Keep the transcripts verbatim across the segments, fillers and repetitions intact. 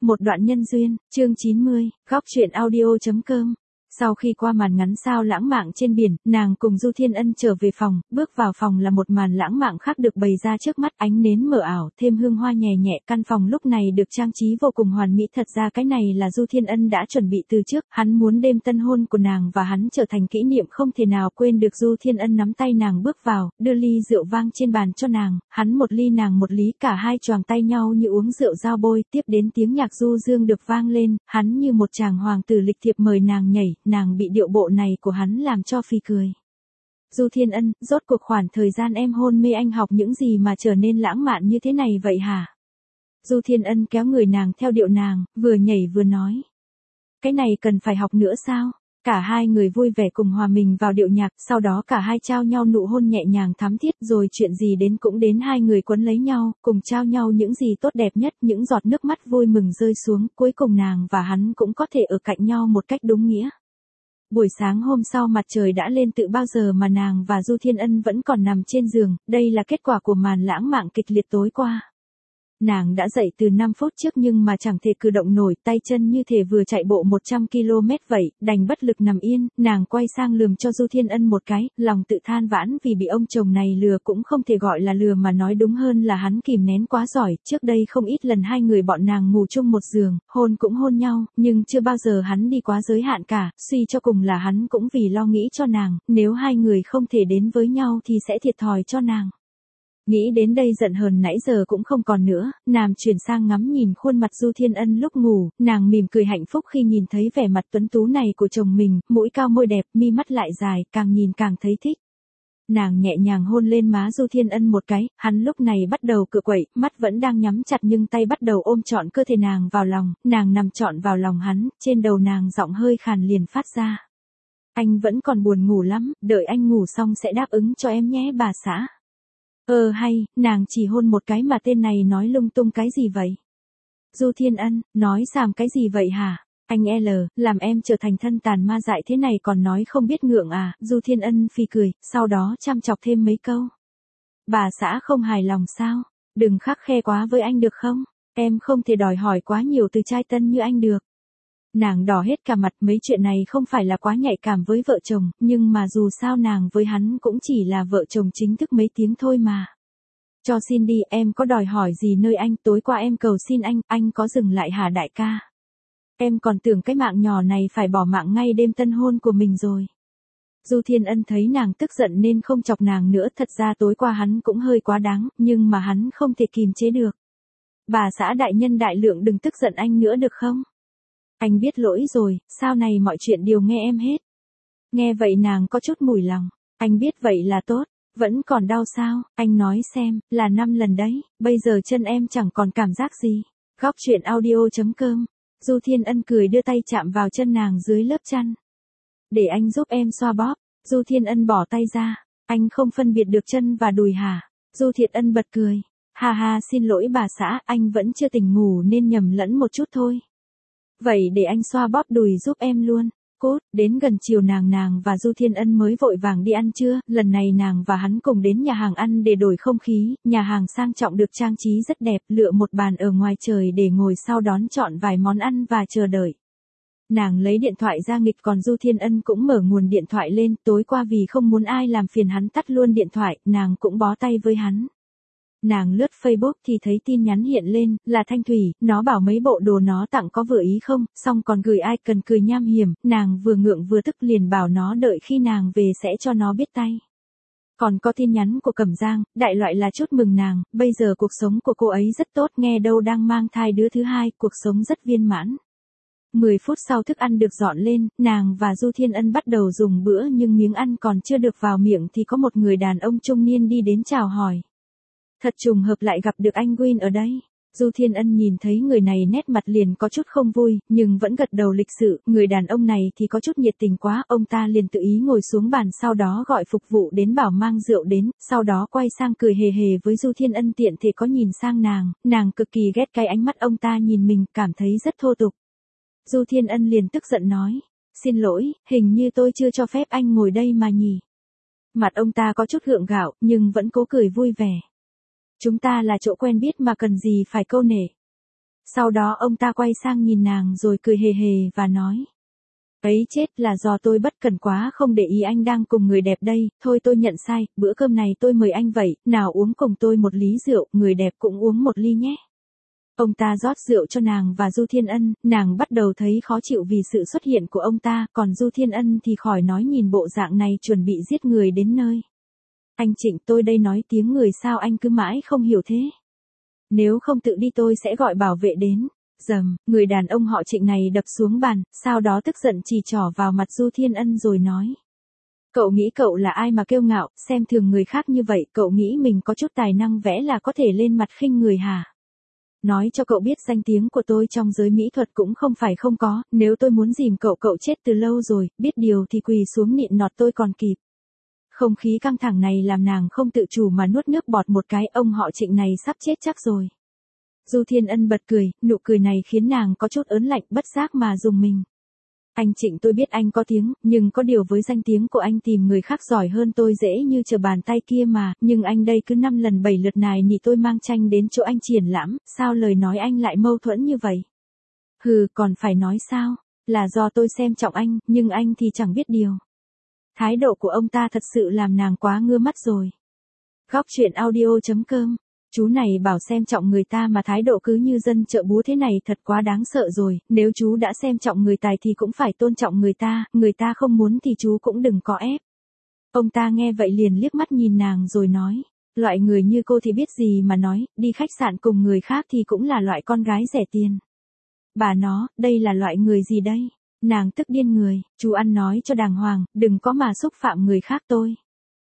một đoạn nhân duyên, chương chín mươi, góc truyện audio.com. Sau khi qua màn ngắn sao lãng mạn trên biển, nàng cùng Du Thiên Ân trở về phòng, bước vào phòng là một màn lãng mạn khác được bày ra trước mắt, ánh nến mờ ảo, thêm hương hoa nhẹ nhẹ, căn phòng lúc này được trang trí vô cùng hoàn mỹ, thật ra cái này là Du Thiên Ân đã chuẩn bị từ trước, hắn muốn đêm tân hôn của nàng và hắn trở thành kỷ niệm không thể nào quên được. Du Thiên Ân nắm tay nàng bước vào, đưa ly rượu vang trên bàn cho nàng, hắn một ly nàng một lý, cả hai choàng tay nhau như uống rượu giao bôi, tiếp đến tiếng nhạc du dương được vang lên, hắn như một chàng hoàng tử lịch thiệp mời nàng nhảy, nàng bị điệu bộ này của hắn làm cho phì cười. Du Thiên Ân, rốt cuộc khoảng thời gian em hôn mê anh học những gì mà trở nên lãng mạn như thế này vậy hả? Du Thiên Ân kéo người nàng theo điệu nàng, vừa nhảy vừa nói. Cái này cần phải học nữa sao? Cả hai người vui vẻ cùng hòa mình vào điệu nhạc, sau đó cả hai trao nhau nụ hôn nhẹ nhàng thắm thiết, rồi chuyện gì đến cũng đến, hai người quấn lấy nhau, cùng trao nhau những gì tốt đẹp nhất, những giọt nước mắt vui mừng rơi xuống, cuối cùng nàng và hắn cũng có thể ở cạnh nhau một cách đúng nghĩa. Buổi sáng hôm sau mặt trời đã lên từ bao giờ mà nàng và Du Thiên Ân vẫn còn nằm trên giường, đây là kết quả của màn lãng mạn kịch liệt tối qua. Nàng đã dậy từ năm phút trước nhưng mà chẳng thể cử động nổi, tay chân như thể vừa chạy bộ một trăm ki lô mét vậy, đành bất lực nằm yên, nàng quay sang lườm cho Du Thiên Ân một cái, lòng tự than vãn vì bị ông chồng này lừa, cũng không thể gọi là lừa mà nói đúng hơn là hắn kìm nén quá giỏi, trước đây không ít lần hai người bọn nàng ngủ chung một giường, hôn cũng hôn nhau, nhưng chưa bao giờ hắn đi quá giới hạn cả, suy cho cùng là hắn cũng vì lo nghĩ cho nàng, nếu hai người không thể đến với nhau thì sẽ thiệt thòi cho nàng. Nghĩ đến đây giận hờn nãy giờ cũng không còn nữa, nàng chuyển sang ngắm nhìn khuôn mặt Du Thiên Ân lúc ngủ, nàng mỉm cười hạnh phúc khi nhìn thấy vẻ mặt tuấn tú này của chồng mình, mũi cao môi đẹp, mi mắt lại dài, càng nhìn càng thấy thích. Nàng nhẹ nhàng hôn lên má Du Thiên Ân một cái, hắn lúc này bắt đầu cựa quậy, mắt vẫn đang nhắm chặt nhưng tay bắt đầu ôm trọn cơ thể nàng vào lòng, nàng nằm trọn vào lòng hắn, trên đầu nàng giọng hơi khàn liền phát ra. Anh vẫn còn buồn ngủ lắm, đợi anh ngủ xong sẽ đáp ứng cho em nhé bà xã. Ờ hay, nàng chỉ hôn một cái mà tên này nói lung tung cái gì vậy? Du Thiên Ân, nói xàm cái gì vậy hả? Anh L, làm em trở thành thân tàn ma dại thế này còn nói không biết ngượng à? Du Thiên Ân phì cười, sau đó chăm chọc thêm mấy câu. Bà xã không hài lòng sao? Đừng khắt khe quá với anh được không? Em không thể đòi hỏi quá nhiều từ trai tân như anh được. Nàng đỏ hết cả mặt, mấy chuyện này không phải là quá nhạy cảm với vợ chồng, nhưng mà dù sao nàng với hắn cũng chỉ là vợ chồng chính thức mấy tiếng thôi mà. Cho xin đi, em có đòi hỏi gì nơi anh, tối qua em cầu xin anh, anh có dừng lại hả đại ca? Em còn tưởng cái mạng nhỏ này phải bỏ mạng ngay đêm tân hôn của mình rồi. Du Thiên Ân thấy nàng tức giận nên không chọc nàng nữa, thật ra tối qua hắn cũng hơi quá đáng, nhưng mà hắn không thể kìm chế được. Bà xã đại nhân đại lượng đừng tức giận anh nữa được không? Anh biết lỗi rồi, sau này mọi chuyện đều nghe em hết. Nghe vậy nàng có chút mùi lòng, anh biết vậy là tốt, vẫn còn đau sao, anh nói xem, là năm lần đấy, bây giờ chân em chẳng còn cảm giác gì. Góc truyện audio.com, Du Thiên Ân cười đưa tay chạm vào chân nàng dưới lớp chăn. Để anh giúp em xoa bóp. Du Thiên Ân bỏ tay ra, anh không phân biệt được chân và đùi hả? Du Thiên Ân bật cười, ha ha, xin lỗi bà xã, anh vẫn chưa tỉnh ngủ nên nhầm lẫn một chút thôi. Vậy để anh xoa bóp đùi giúp em luôn. Cốt, đến gần chiều nàng nàng và Du Thiên Ân mới vội vàng đi ăn trưa, lần này nàng và hắn cùng đến nhà hàng ăn để đổi không khí, nhà hàng sang trọng được trang trí rất đẹp, lựa một bàn ở ngoài trời để ngồi sau đón chọn vài món ăn và chờ đợi. Nàng lấy điện thoại ra nghịch, còn Du Thiên Ân cũng mở nguồn điện thoại lên, tối qua vì không muốn ai làm phiền hắn tắt luôn điện thoại, nàng cũng bó tay với hắn. Nàng lướt Facebook thì thấy tin nhắn hiện lên, là Thanh Thủy, nó bảo mấy bộ đồ nó tặng có vừa ý không, xong còn gửi ai cần cười nham hiểm, nàng vừa ngượng vừa tức liền bảo nó đợi khi nàng về sẽ cho nó biết tay. Còn có tin nhắn của Cẩm Giang, đại loại là chúc mừng nàng, bây giờ cuộc sống của cô ấy rất tốt, nghe đâu đang mang thai đứa thứ hai, cuộc sống rất viên mãn. mười phút sau thức ăn được dọn lên, nàng và Du Thiên Ân bắt đầu dùng bữa nhưng miếng ăn còn chưa được vào miệng thì có một người đàn ông trung niên đi đến chào hỏi. Thật trùng hợp lại gặp được anh Win ở đây. Du Thiên Ân nhìn thấy người này nét mặt liền có chút không vui, nhưng vẫn gật đầu lịch sự, người đàn ông này thì có chút nhiệt tình quá, ông ta liền tự ý ngồi xuống bàn sau đó gọi phục vụ đến bảo mang rượu đến, sau đó quay sang cười hề hề với Du Thiên Ân, tiện thể có nhìn sang nàng, nàng cực kỳ ghét cái ánh mắt ông ta nhìn mình, cảm thấy rất thô tục. Du Thiên Ân liền tức giận nói, xin lỗi, hình như tôi chưa cho phép anh ngồi đây mà nhỉ. Mặt ông ta có chút gượng gạo, nhưng vẫn cố cười vui vẻ. Chúng ta là chỗ quen biết mà cần gì phải câu nể. Sau đó ông ta quay sang nhìn nàng rồi cười hề hề và nói. Ấy chết, là do tôi bất cần quá không để ý anh đang cùng người đẹp đây, thôi tôi nhận sai, bữa cơm này tôi mời anh vậy, nào uống cùng tôi một ly rượu, người đẹp cũng uống một ly nhé. Ông ta rót rượu cho nàng và Du Thiên Ân, nàng bắt đầu thấy khó chịu vì sự xuất hiện của ông ta, còn Du Thiên Ân thì khỏi nói, nhìn bộ dạng này chuẩn bị giết người đến nơi. Anh Trịnh, tôi đây nói tiếng người sao anh cứ mãi không hiểu thế? Nếu không tự đi tôi sẽ gọi bảo vệ đến. Dầm, người đàn ông họ Trịnh này đập xuống bàn, sau đó tức giận chỉ trỏ vào mặt Du Thiên Ân rồi nói. Cậu nghĩ cậu là ai mà kiêu ngạo, xem thường người khác như vậy, cậu nghĩ mình có chút tài năng vẽ là có thể lên mặt khinh người hả? Nói cho cậu biết danh tiếng của tôi trong giới mỹ thuật cũng không phải không có, nếu tôi muốn dìm cậu cậu chết từ lâu rồi, biết điều thì quỳ xuống nịnh nọt tôi còn kịp. Không khí căng thẳng này làm nàng không tự chủ mà nuốt nước bọt một cái, ông họ Trịnh này sắp chết chắc rồi. Du Thiên Ân bật cười, nụ cười này khiến nàng có chút ớn lạnh, bất giác mà rùng mình. Anh Trịnh, tôi biết anh có tiếng, nhưng có điều với danh tiếng của anh tìm người khác giỏi hơn tôi dễ như trở bàn tay kia mà, nhưng anh đây cứ năm lần bảy lượt nài nỉ tôi mang tranh đến chỗ anh triển lãm, sao lời nói anh lại mâu thuẫn như vậy? Hừ, còn phải nói sao? Là do tôi xem trọng anh, nhưng anh thì chẳng biết điều. Thái độ của ông ta thật sự làm nàng quá ngưa mắt rồi. Góc truyện audio chấm com. Chú này bảo xem trọng người ta mà thái độ cứ như dân chợ búa thế này thật quá đáng sợ rồi, nếu chú đã xem trọng người tài thì cũng phải tôn trọng người ta, người ta không muốn thì chú cũng đừng có ép. Ông ta nghe vậy liền liếc mắt nhìn nàng rồi nói, loại người như cô thì biết gì mà nói, đi khách sạn cùng người khác thì cũng là loại con gái rẻ tiền. Bà nó, đây là loại người gì đây? Nàng tức điên người, chú ăn nói cho đàng hoàng, đừng có mà xúc phạm người khác tôi.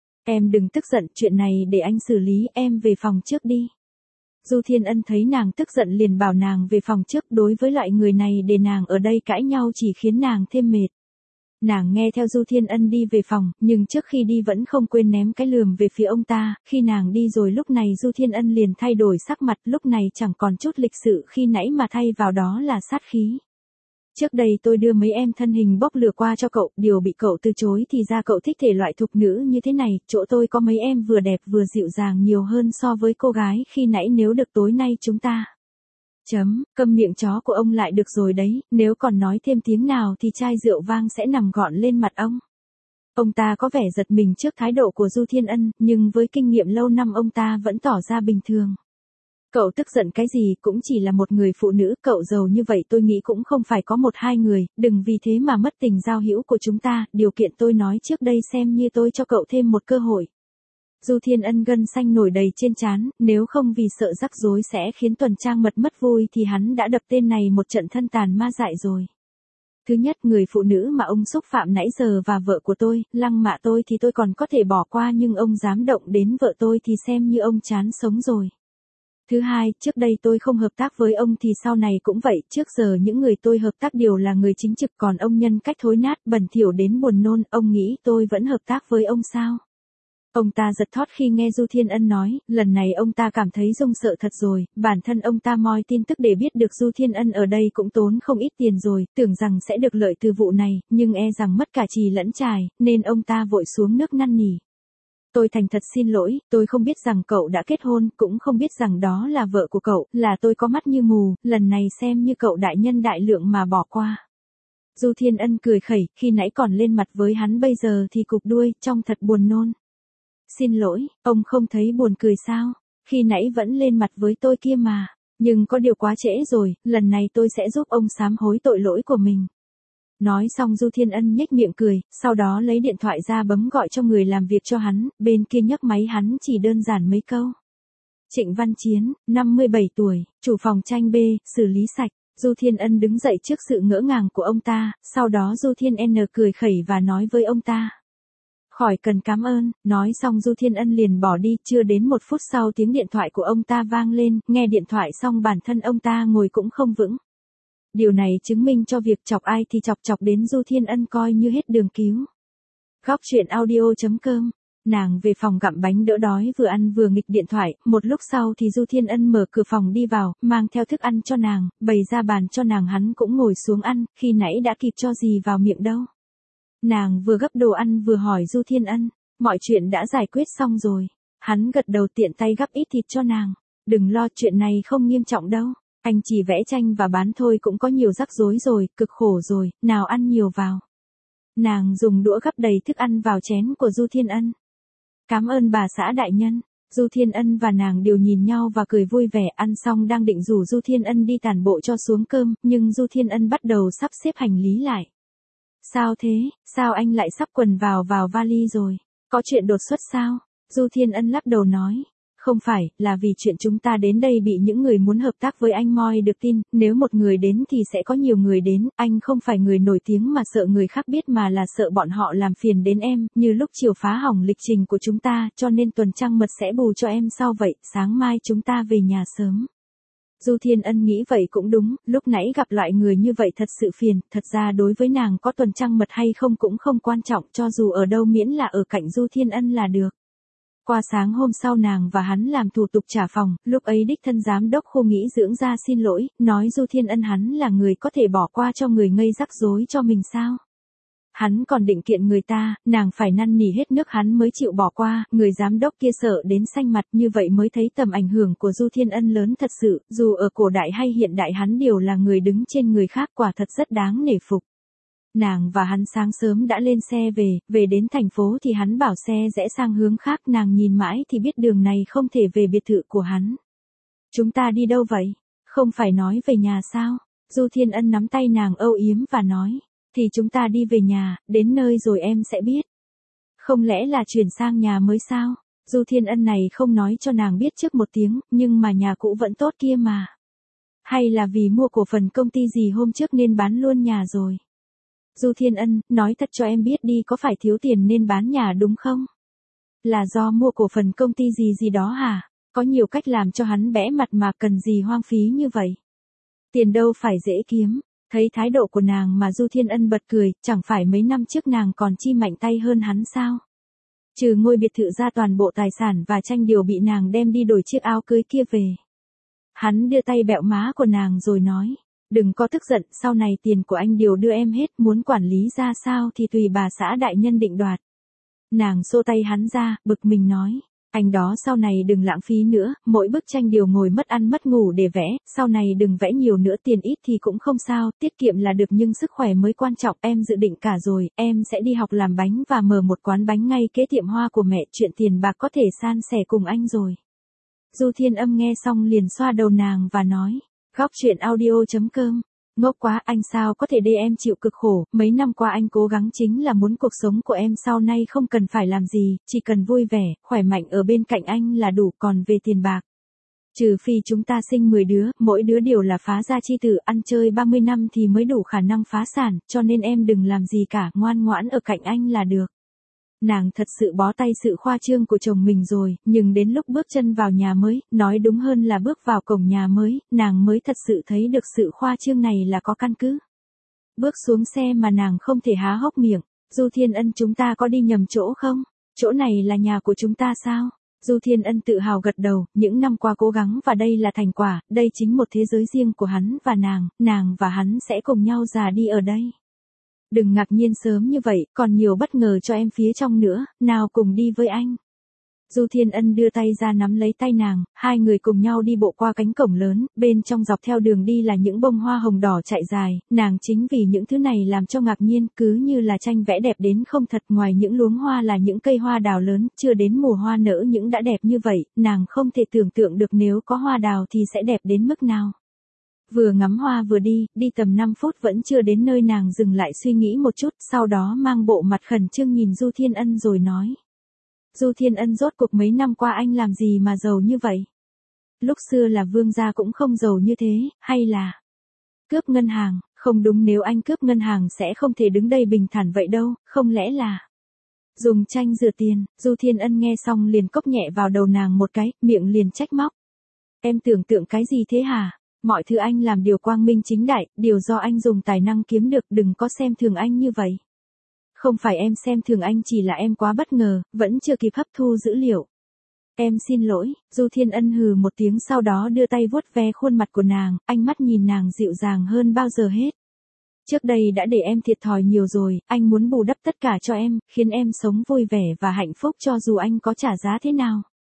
Em đừng tức giận, chuyện này để anh xử lý, em về phòng trước đi. Du Thiên Ân thấy nàng tức giận liền bảo nàng về phòng trước, đối với loại người này để nàng ở đây cãi nhau chỉ khiến nàng thêm mệt. Nàng nghe theo Du Thiên Ân đi về phòng, nhưng trước khi đi vẫn không quên ném cái lườm về phía ông ta, khi nàng đi rồi lúc này Du Thiên Ân liền thay đổi sắc mặt, lúc này chẳng còn chút lịch sự khi nãy mà thay vào đó là sát khí. Trước đây tôi đưa mấy em thân hình bốc lửa qua cho cậu, điều bị cậu từ chối thì ra cậu thích thể loại thục nữ như thế này, chỗ tôi có mấy em vừa đẹp vừa dịu dàng nhiều hơn so với cô gái khi nãy, nếu được tối nay chúng ta. Chấm, câm miệng chó của ông lại được rồi đấy, nếu còn nói thêm tiếng nào thì chai rượu vang sẽ nằm gọn lên mặt ông. Ông ta có vẻ giật mình trước thái độ của Du Thiên Ân, nhưng với kinh nghiệm lâu năm ông ta vẫn tỏ ra bình thường. Cậu tức giận cái gì, cũng chỉ là một người phụ nữ, cậu giàu như vậy tôi nghĩ cũng không phải có một hai người, đừng vì thế mà mất tình giao hữu của chúng ta, điều kiện tôi nói trước đây xem như tôi cho cậu thêm một cơ hội. Du Thiên Ân gân xanh nổi đầy trên trán, nếu không vì sợ rắc rối sẽ khiến Tuần Trang Mật mất vui thì hắn đã đập tên này một trận thân tàn ma dại rồi. Thứ nhất, người phụ nữ mà ông xúc phạm nãy giờ và vợ của tôi, lăng mạ tôi thì tôi còn có thể bỏ qua, nhưng ông dám động đến vợ tôi thì xem như ông chán sống rồi. Thứ hai, trước đây tôi không hợp tác với ông thì sau này cũng vậy, trước giờ những người tôi hợp tác đều là người chính trực, còn ông nhân cách thối nát, bẩn thỉu đến buồn nôn, ông nghĩ tôi vẫn hợp tác với ông sao? Ông ta giật thót khi nghe Du Thiên Ân nói, lần này ông ta cảm thấy run sợ thật rồi, bản thân ông ta moi tin tức để biết được Du Thiên Ân ở đây cũng tốn không ít tiền rồi, tưởng rằng sẽ được lợi từ vụ này, nhưng e rằng mất cả trì lẫn trài, nên ông ta vội xuống nước năn nỉ. Tôi thành thật xin lỗi, tôi không biết rằng cậu đã kết hôn, cũng không biết rằng đó là vợ của cậu, là tôi có mắt như mù, lần này xem như cậu đại nhân đại lượng mà bỏ qua. Du Thiên Ân cười khẩy, khi nãy còn lên mặt với hắn bây giờ thì cụp đuôi, trông thật buồn nôn. Xin lỗi, ông không thấy buồn cười sao? Khi nãy vẫn lên mặt với tôi kia mà, nhưng có điều quá trễ rồi, lần này tôi sẽ giúp ông sám hối tội lỗi của mình. Nói xong Du Thiên Ân nhếch miệng cười, sau đó lấy điện thoại ra bấm gọi cho người làm việc cho hắn, bên kia nhấc máy hắn chỉ đơn giản mấy câu. Trịnh Văn Chiến, năm mươi bảy tuổi, chủ phòng tranh B, xử lý sạch. Du Thiên Ân đứng dậy trước sự ngỡ ngàng của ông ta, sau đó Du Thiên N cười khẩy và nói với ông ta. Khỏi cần cảm ơn, nói xong Du Thiên Ân liền bỏ đi, chưa đến một phút sau tiếng điện thoại của ông ta vang lên, nghe điện thoại xong bản thân ông ta ngồi cũng không vững. Điều này chứng minh cho việc chọc ai thì chọc chọc đến Du Thiên Ân coi như hết đường cứu. Góc truyện audio chấm com. Nàng về phòng gặm bánh đỡ đói vừa ăn vừa nghịch điện thoại, một lúc sau thì Du Thiên Ân mở cửa phòng đi vào, mang theo thức ăn cho nàng, bày ra bàn cho nàng, hắn cũng ngồi xuống ăn, khi nãy đã kịp cho gì vào miệng đâu. Nàng vừa gấp đồ ăn vừa hỏi Du Thiên Ân, mọi chuyện đã giải quyết xong rồi. Hắn gật đầu tiện tay gắp ít thịt cho nàng, đừng lo, chuyện này không nghiêm trọng đâu. Anh chỉ vẽ tranh và bán thôi cũng có nhiều rắc rối rồi, cực khổ rồi, nào ăn nhiều vào. Nàng dùng đũa gắp đầy thức ăn vào chén của Du Thiên Ân. Cảm ơn bà xã đại nhân. Du Thiên Ân và nàng đều nhìn nhau và cười vui vẻ, ăn xong đang định rủ Du Thiên Ân đi tản bộ cho xuống cơm, nhưng Du Thiên Ân bắt đầu sắp xếp hành lý lại. Sao thế, sao anh lại sắp quần vào vào vali rồi? Có chuyện đột xuất sao? Du Thiên Ân lắc đầu nói. Không phải, là vì chuyện chúng ta đến đây bị những người muốn hợp tác với anh moi được tin, nếu một người đến thì sẽ có nhiều người đến, anh không phải người nổi tiếng mà sợ người khác biết mà là sợ bọn họ làm phiền đến em, như lúc chiều phá hỏng lịch trình của chúng ta, cho nên tuần trăng mật sẽ bù cho em sau vậy, sáng mai chúng ta về nhà sớm. Du Thiên Ân nghĩ vậy cũng đúng, lúc nãy gặp loại người như vậy thật sự phiền, thật ra đối với nàng có tuần trăng mật hay không cũng không quan trọng, cho dù ở đâu miễn là ở cạnh Du Thiên Ân là được. Qua sáng hôm sau nàng và hắn làm thủ tục trả phòng, lúc ấy đích thân giám đốc khu nghỉ dưỡng ra xin lỗi, nói Du Thiên Ân hắn là người có thể bỏ qua cho người ngây rắc rối cho mình sao. Hắn còn định kiện người ta, nàng phải năn nỉ hết nước hắn mới chịu bỏ qua, người giám đốc kia sợ đến xanh mặt, như vậy mới thấy tầm ảnh hưởng của Du Thiên Ân lớn thật sự, dù ở cổ đại hay hiện đại hắn đều là người đứng trên người khác, quả thật rất đáng nể phục. Nàng và hắn sáng sớm đã lên xe về, về đến thành phố thì hắn bảo xe rẽ sang hướng khác, nàng nhìn mãi thì biết đường này không thể về biệt thự của hắn. Chúng ta đi đâu vậy? Không phải nói về nhà sao? Du Thiên Ân nắm tay nàng âu yếm và nói, thì chúng ta đi về nhà, đến nơi rồi em sẽ biết. Không lẽ là chuyển sang nhà mới sao? Du Thiên Ân này không nói cho nàng biết trước một tiếng, nhưng mà nhà cũ vẫn tốt kia mà. Hay là vì mua cổ phần công ty gì hôm trước nên bán luôn nhà rồi? Du Thiên Ân, nói thật cho em biết đi, có phải thiếu tiền nên bán nhà đúng không? Là do mua cổ phần công ty gì gì đó hả? Có nhiều cách làm cho hắn bẽ mặt mà cần gì hoang phí như vậy? Tiền đâu phải dễ kiếm. Thấy thái độ của nàng mà Du Thiên Ân bật cười, chẳng phải mấy năm trước nàng còn chi mạnh tay hơn hắn sao? Trừ ngôi biệt thự ra toàn bộ tài sản và tranh điều bị nàng đem đi đổi chiếc áo cưới kia về. Hắn đưa tay bẹo má của nàng rồi nói. Đừng có tức giận, sau này tiền của anh đều đưa em hết, muốn quản lý ra sao thì tùy bà xã đại nhân định đoạt. Nàng xô tay hắn ra, bực mình nói, anh đó sau này đừng lãng phí nữa, mỗi bức tranh đều ngồi mất ăn mất ngủ để vẽ, sau này đừng vẽ nhiều nữa, tiền ít thì cũng không sao, tiết kiệm là được nhưng sức khỏe mới quan trọng, em dự định cả rồi, em sẽ đi học làm bánh và mở một quán bánh ngay kế tiệm hoa của mẹ, chuyện tiền bạc có thể san sẻ cùng anh rồi. Du Thiên Âm nghe xong liền xoa đầu nàng và nói. Góc chuyện audio chấm com. Ngốc quá, anh sao có thể để em chịu cực khổ, mấy năm qua anh cố gắng chính là muốn cuộc sống của em sau này không cần phải làm gì, chỉ cần vui vẻ, khỏe mạnh ở bên cạnh anh là đủ, còn về tiền bạc. Trừ phi chúng ta sinh mười đứa, mỗi đứa đều là phá gia chi tử, ăn chơi ba mươi năm thì mới đủ khả năng phá sản, cho nên em đừng làm gì cả, ngoan ngoãn ở cạnh anh là được. Nàng thật sự bó tay sự khoa trương của chồng mình rồi, nhưng đến lúc bước chân vào nhà mới, nói đúng hơn là bước vào cổng nhà mới, nàng mới thật sự thấy được sự khoa trương này là có căn cứ. Bước xuống xe mà nàng không thể há hốc miệng, Du Thiên Ân chúng ta có đi nhầm chỗ không? Chỗ này là nhà của chúng ta sao? Du Thiên Ân tự hào gật đầu, những năm qua cố gắng và đây là thành quả, đây chính một thế giới riêng của hắn và nàng, nàng và hắn sẽ cùng nhau già đi ở đây. Đừng ngạc nhiên sớm như vậy, còn nhiều bất ngờ cho em phía trong nữa, nào cùng đi với anh. Du Thiên Ân đưa tay ra nắm lấy tay nàng, hai người cùng nhau đi bộ qua cánh cổng lớn, bên trong dọc theo đường đi là những bông hoa hồng đỏ chạy dài, nàng chính vì những thứ này làm cho ngạc nhiên, cứ như là tranh vẽ đẹp đến không thật, ngoài những luống hoa là những cây hoa đào lớn, chưa đến mùa hoa nở những đã đẹp như vậy, nàng không thể tưởng tượng được nếu có hoa đào thì sẽ đẹp đến mức nào. Vừa ngắm hoa vừa đi, đi tầm năm phút vẫn chưa đến nơi, nàng dừng lại suy nghĩ một chút, sau đó mang bộ mặt khẩn trương nhìn Du Thiên Ân rồi nói. Du Thiên Ân, rốt cuộc mấy năm qua anh làm gì mà giàu như vậy? Lúc xưa là vương gia cũng không giàu như thế, hay là cướp ngân hàng? Không đúng, nếu anh cướp ngân hàng sẽ không thể đứng đây bình thản vậy đâu, không lẽ là dùng tranh rửa tiền? Du Thiên Ân nghe xong liền cốc nhẹ vào đầu nàng một cái, miệng liền trách móc. Em tưởng tượng cái gì thế hả? Mọi thứ anh làm điều quang minh chính đại, điều do anh dùng tài năng kiếm được, đừng có xem thường anh như vậy. Không phải em xem thường anh, chỉ là em quá bất ngờ, vẫn chưa kịp hấp thu dữ liệu. Em xin lỗi. Du Thiên Ân hừ một tiếng sau đó đưa tay vuốt ve khuôn mặt của nàng, ánh mắt nhìn nàng dịu dàng hơn bao giờ hết. Trước đây đã để em thiệt thòi nhiều rồi, anh muốn bù đắp tất cả cho em, khiến em sống vui vẻ và hạnh phúc cho dù anh có trả giá thế nào.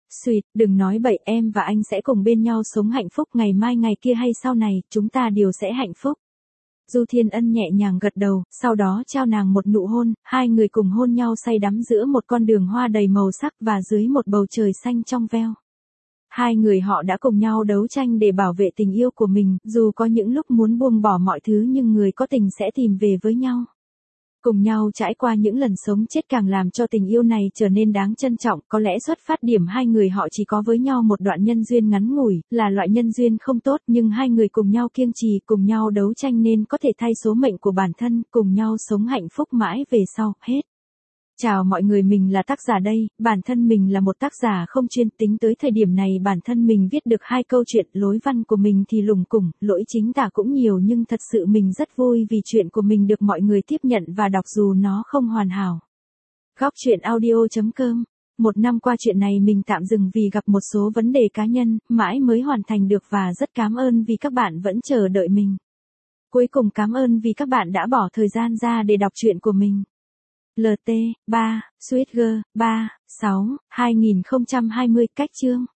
Xuyệt, đừng nói bậy, em và anh sẽ cùng bên nhau sống hạnh phúc, ngày mai ngày kia hay sau này, chúng ta đều sẽ hạnh phúc. Du Thiên Ân nhẹ nhàng gật đầu, sau đó trao nàng một nụ hôn, hai người cùng hôn nhau say đắm giữa một con đường hoa đầy màu sắc và dưới một bầu trời xanh trong veo. Hai người họ đã cùng nhau đấu tranh để bảo vệ tình yêu của mình, dù có những lúc muốn buông bỏ mọi thứ nhưng người có tình sẽ tìm về với nhau. Cùng nhau trải qua những lần sống chết càng làm cho tình yêu này trở nên đáng trân trọng, có lẽ xuất phát điểm hai người họ chỉ có với nhau một đoạn nhân duyên ngắn ngủi, là loại nhân duyên không tốt, nhưng hai người cùng nhau kiêng trì, cùng nhau đấu tranh nên có thể thay số mệnh của bản thân, cùng nhau sống hạnh phúc mãi về sau, hết. Chào mọi người, mình là tác giả đây, bản thân mình là một tác giả không chuyên, tính tới thời điểm này bản thân mình viết được hai câu chuyện, lối văn của mình thì lủng củng, lỗi chính tả cũng nhiều nhưng thật sự mình rất vui vì chuyện của mình được mọi người tiếp nhận và đọc dù nó không hoàn hảo. Góc truyện audio chấm com. Một năm qua chuyện này mình tạm dừng vì gặp một số vấn đề cá nhân, mãi mới hoàn thành được và rất cảm ơn vì các bạn vẫn chờ đợi mình. Cuối cùng cảm ơn vì các bạn đã bỏ thời gian ra để đọc truyện của mình. lờ tê ba, Sweet Girl ba, sáu, hai nghìn không trăm hai mươi, cách chương.